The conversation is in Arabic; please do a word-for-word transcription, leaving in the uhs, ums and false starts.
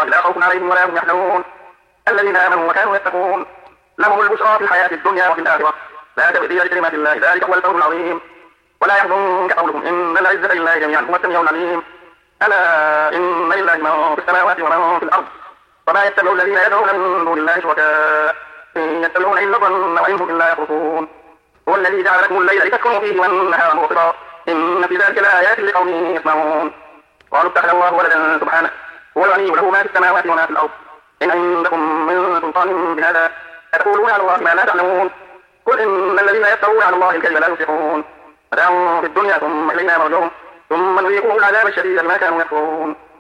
الله لا خوف عليهم ولا هم يحزنون الذين آمنوا وكانوا يتقون لهم البشرى في الحياة الدنيا وفي الآخرة لا تبديل لكلمات الله ذلك هو الفوز العظيم ولا يحزنك قولهم إن العزة لله جميعا هو السميع العليم ألا إن لله من في السماوات ومن في الأرض وما يتبع الذين يدعون من دون الله شركاء إن يتبعون إلا الظن وإن هم إلا يخرصون هو الذي جعل لكم الليل لتسكنوا فيه والنهار مبصرا إن في ذلك لآيات لقوم يسمعون قالوا اتخذ الله ولدا سبحانه هو الغني له ما في السماوات وما في الأرض إن عندكم من سلطان بهذا أتقولون على الله ما لا تعلمون قل إن الذين يفترون على الله الكذب لا يفلحون متاع في الدنيا ثم إلينا مرجعهم ثم نذيقهم العذاب الشديد بما كانوا يكفرون